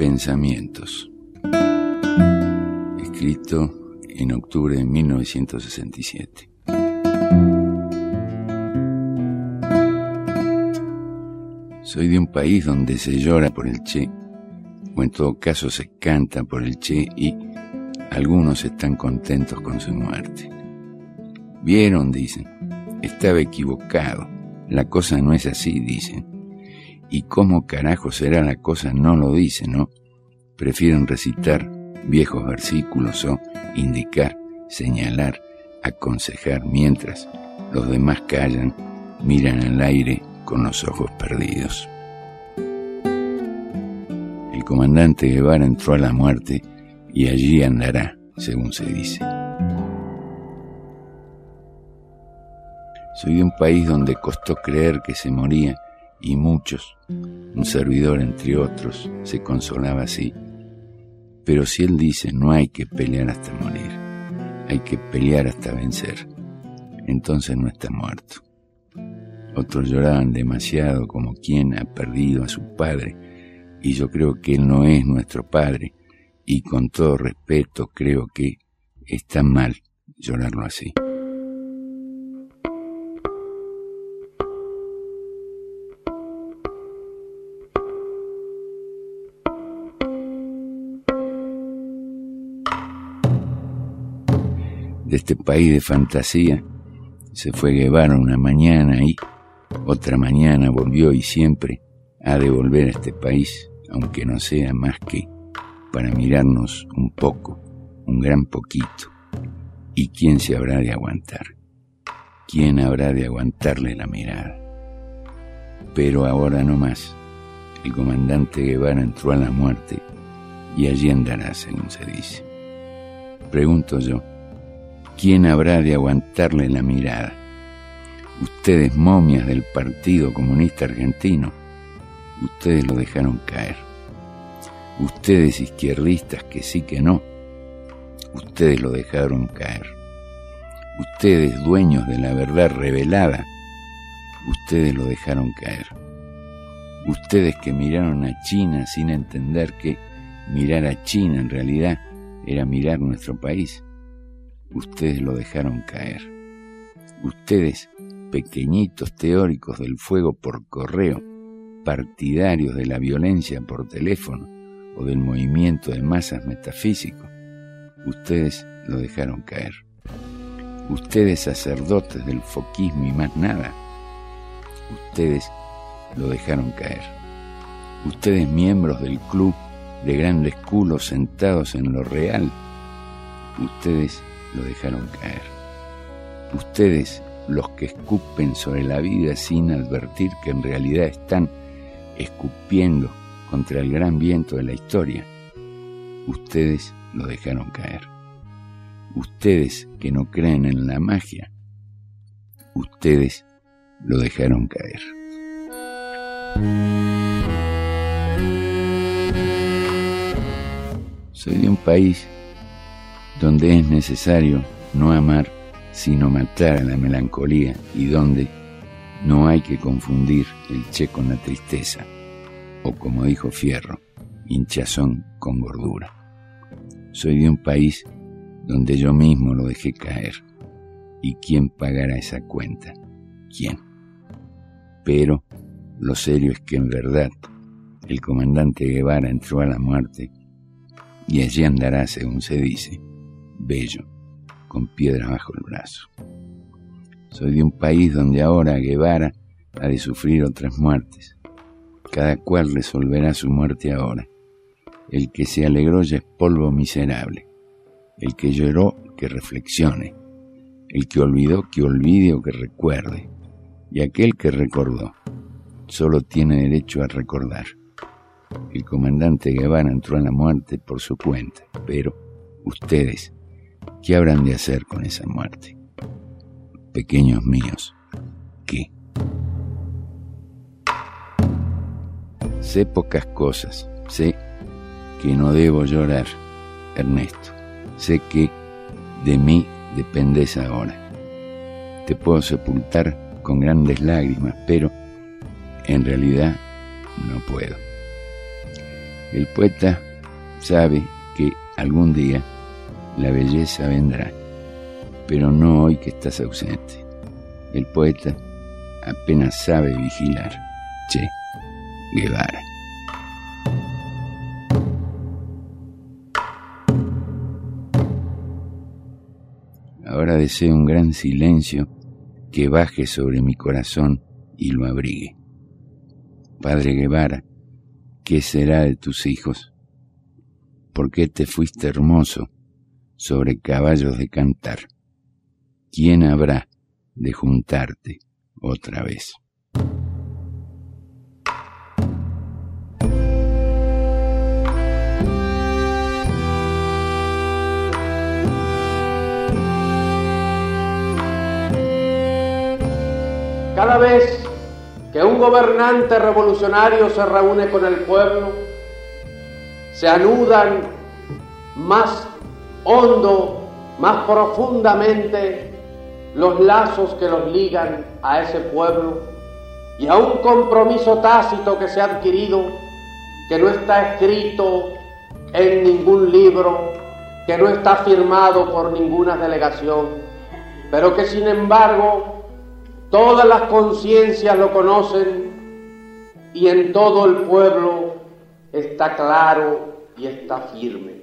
Pensamientos, escrito en octubre de 1967. Soy de un país donde se llora por el Che, o en todo caso se canta por el Che, y algunos están contentos con su muerte. ¿Vieron?, dicen. Estaba equivocado. La cosa no es así, dicen. ¿Y cómo carajo será la cosa? No lo dicen, ¿no? Prefieren recitar viejos versículos o indicar, señalar, aconsejar, mientras los demás callan, miran al aire con los ojos perdidos. El comandante Guevara entró a la muerte y allí andará, según se dice. Soy de un país donde costó creer que se moría y muchos, un servidor entre otros, se consolaba así. Pero si él dice no hay que pelear hasta morir, hay que pelear hasta vencer, entonces no está muerto. Otros lloraban demasiado como quien ha perdido a su padre, y yo creo que él no es nuestro padre, y con todo respeto creo que está mal llorarlo así. De este país de fantasía se fue Guevara una mañana y otra mañana volvió, y siempre ha de volver a este país, aunque no sea más que para mirarnos un poco, un gran poquito. ¿Y quién se habrá de aguantar? ¿Quién habrá de aguantarle la mirada? Pero ahora no más. El comandante Guevara entró a la muerte y allí andará, según se dice. Pregunto yo, ¿quién habrá de aguantarle la mirada? Ustedes, momias del Partido Comunista Argentino, ustedes lo dejaron caer. Ustedes, izquierdistas que sí que no, ustedes lo dejaron caer. Ustedes, dueños de la verdad revelada, ustedes lo dejaron caer. Ustedes que miraron a China sin entender que mirar a China en realidad era mirar nuestro país, ustedes lo dejaron caer. Ustedes, pequeñitos teóricos del fuego por correo, partidarios de la violencia por teléfono o del movimiento de masas metafísico, ustedes lo dejaron caer. Ustedes, sacerdotes del foquismo y más nada, ustedes lo dejaron caer. Ustedes, miembros del club de grandes culos sentados en lo real, ustedes lo dejaron caer. Ustedes, los que escupen sobre la vida sin advertir que en realidad están escupiendo contra el gran viento de la historia, ustedes lo dejaron caer. Ustedes que no creen en la magia, ustedes lo dejaron caer. Soy de un país donde es necesario no amar, sino matar a la melancolía, y donde no hay que confundir el Che con la tristeza, o como dijo Fierro, hinchazón con gordura. Soy de un país donde yo mismo lo dejé caer, y ¿quién pagará esa cuenta? ¿Quién? Pero lo serio es que en verdad el comandante Guevara entró a la muerte y allí andará, según se dice, bello, con piedra bajo el brazo. Soy de un país donde ahora Guevara ha de sufrir otras muertes. Cada cual resolverá su muerte ahora. El que se alegró ya es polvo miserable. El que lloró, que reflexione. El que olvidó, que olvide o que recuerde. Y aquel que recordó, solo tiene derecho a recordar. El comandante Guevara entró a la muerte por su cuenta, pero ustedes, ¿qué habrán de hacer con esa muerte? Pequeños míos, ¿qué? Sé pocas cosas, sé que no debo llorar, Ernesto, sé que de mí dependes ahora. Te puedo sepultar con grandes lágrimas, pero en realidad no puedo. El poeta sabe que algún día la belleza vendrá, pero no hoy que estás ausente. El poeta apenas sabe vigilar. Che Guevara. Ahora deseo un gran silencio que baje sobre mi corazón y lo abrigue. Padre Guevara, ¿qué será de tus hijos? ¿Por qué te fuiste hermoso sobre caballos de cantar? ¿Quién habrá de juntarte otra vez? Cada vez que un gobernante revolucionario se reúne con el pueblo, se anudan más hondo, más profundamente los lazos que los ligan a ese pueblo y a un compromiso tácito que se ha adquirido, que no está escrito en ningún libro, que no está firmado por ninguna delegación, pero que sin embargo todas las conciencias lo conocen y en todo el pueblo está claro y está firme.